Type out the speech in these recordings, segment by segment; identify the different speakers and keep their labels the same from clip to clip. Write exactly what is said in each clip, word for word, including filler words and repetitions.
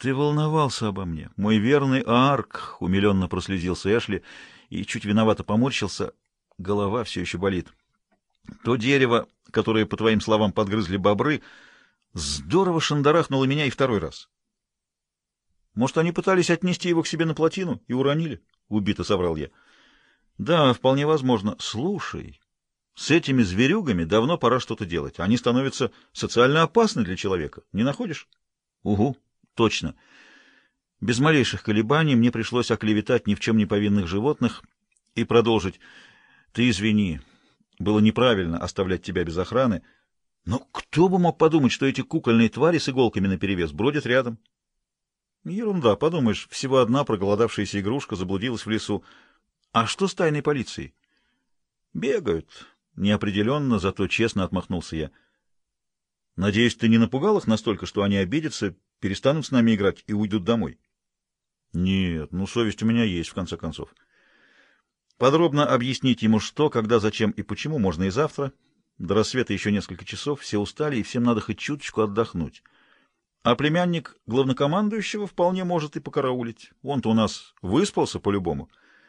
Speaker 1: Ты волновался обо мне, мой верный Аарк, — умиленно прослезился Эшли и чуть виновато поморщился. Голова все еще болит. То дерево, которое, по твоим словам, подгрызли бобры, здорово шандарахнуло меня и второй раз. Может, они пытались отнести его к себе на плотину и уронили? — убито соврал я. Да, вполне возможно. Слушай, с этими зверюгами давно пора что-то делать. Они становятся социально опасны для человека. Не находишь? Угу, точно. Без малейших колебаний мне пришлось оклеветать ни в чем не повинных животных и продолжить. Ты извини, было неправильно оставлять тебя без охраны. Но кто бы мог подумать, что эти кукольные твари с иголками наперевес бродят рядом? Ерунда, подумаешь, всего одна проголодавшаяся игрушка заблудилась в лесу. А что с тайной полицией? Бегают. Неопределенно, зато честно отмахнулся я. Надеюсь, ты не напугал их настолько, что они обидятся, перестанут с нами играть и уйдут домой? Нет, ну совесть у меня есть, в конце концов. Подробно объяснить ему, что, когда, зачем и почему, можно и завтра. До рассвета еще несколько часов, все устали, и всем надо хоть чуточку отдохнуть. А племянник главнокомандующего вполне может и покараулить. Он-то у нас выспался по-любому.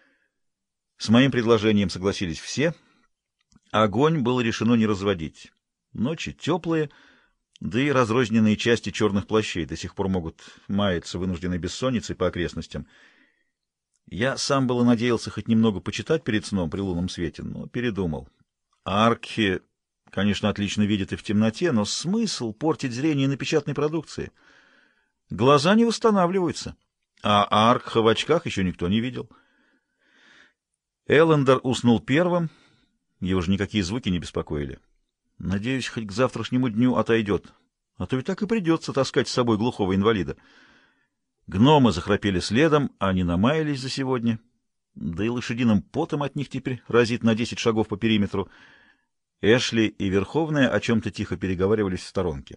Speaker 1: С моим предложением согласились все. Огонь было решено не разводить. Ночи теплые, да и разрозненные части черных плащей до сих пор могут маяться вынужденной бессонницей по окрестностям. Я сам было надеялся хоть немного почитать перед сном при лунном свете, но передумал. Арки, конечно, отлично видит и в темноте, но смысл портить зрение на печатной продукции? Глаза не восстанавливаются, а Аркха в очках еще никто не видел. Эллендер уснул первым, его же никакие звуки не беспокоили. Надеюсь, хоть к завтрашнему дню отойдет, а то ведь так и придется таскать с собой глухого инвалида. Гномы захрапели следом, они намаялись за сегодня, да и лошадиным потом от них теперь разит на десять шагов по периметру. Эшли и Верховная о чем-то тихо переговаривались в сторонке.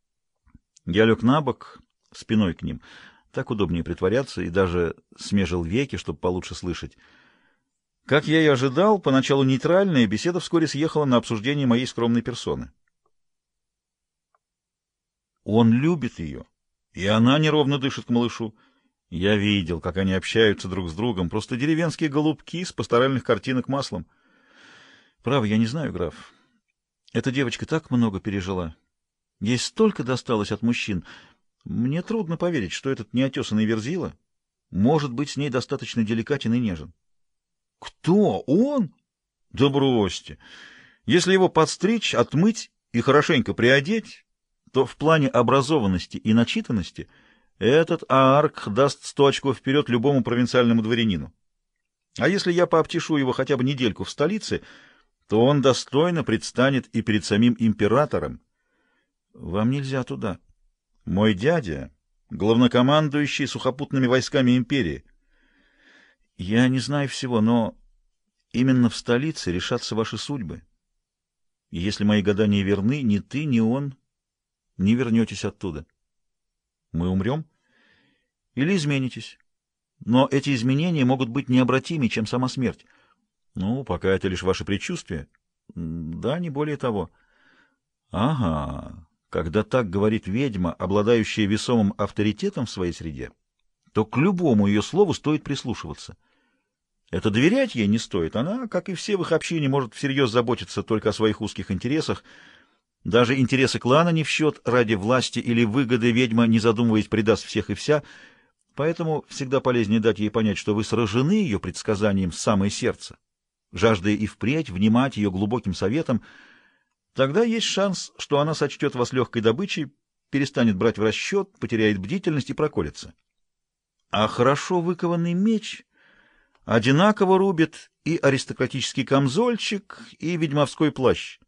Speaker 1: Я лег на бок, спиной к ним, так удобнее притворяться, и даже смежил веки, чтобы получше слышать. Как я и ожидал, поначалу нейтральная беседа вскоре съехала на обсуждение моей скромной персоны. Он любит ее, и она неровно дышит к малышу. Я видел, как они общаются друг с другом, просто деревенские голубки с пасторальных картинок маслом. Право, я не знаю, граф. Эта девочка так много пережила. Ей столько досталось от мужчин. Мне трудно поверить, что этот неотесанный Верзила может быть с ней достаточно деликатен и нежен. Кто? Он? Да бросьте. Если его подстричь, отмыть и хорошенько приодеть, то в плане образованности и начитанности этот Аарк даст сто очков вперед любому провинциальному дворянину. А если я пообтешу его хотя бы недельку в столице, то он достойно предстанет и перед самим императором. Вам нельзя туда. Мой дядя — главнокомандующий сухопутными войсками империи. Я не знаю всего, но именно в столице решатся ваши судьбы. И если мои гадания верны, ни ты, ни он не вернетесь оттуда. Мы умрем или изменитесь. Но эти изменения могут быть необратимее, чем сама смерть. Ну, пока это лишь ваше предчувствие. Да, не более того. Ага, когда так говорит ведьма, обладающая весомым авторитетом в своей среде, то к любому ее слову стоит прислушиваться. Это доверять ей не стоит. Она, как и все в их общине, может всерьез заботиться только о своих узких интересах. Даже интересы клана не в счет, ради власти или выгоды ведьма, не задумываясь, предаст всех и вся. Поэтому всегда полезнее дать ей понять, что вы сражены ее предсказанием в самое сердце, жаждая и впредь внимать ее глубоким советам. Тогда есть шанс, что она сочтет вас легкой добычей, перестанет брать в расчет, потеряет бдительность и проколется. А хорошо выкованный меч одинаково рубит и аристократический камзольчик, и ведьмовской плащ.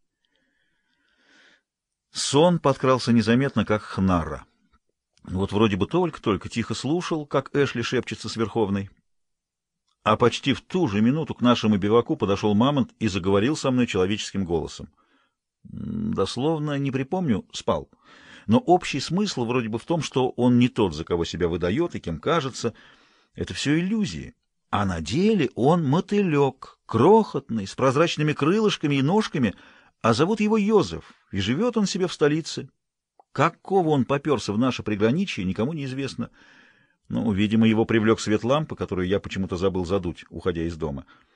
Speaker 1: Сон подкрался незаметно, как хнара. Вот вроде бы только-только тихо слушал, как Эшли шепчется с Верховной. А почти в ту же минуту к нашему биваку подошел Мамонт и заговорил со мной человеческим голосом. Дословно не припомню, спал. Но общий смысл вроде бы в том, что он не тот, за кого себя выдает и кем кажется. Это все иллюзии. А на деле он мотылек, крохотный, с прозрачными крылышками и ножками, а зовут его Йозеф, и живет он себе в столице. Какого он поперся в наше приграничье, никому не известно. Ну, видимо, его привлек свет лампы, которую я почему-то забыл задуть, уходя из дома.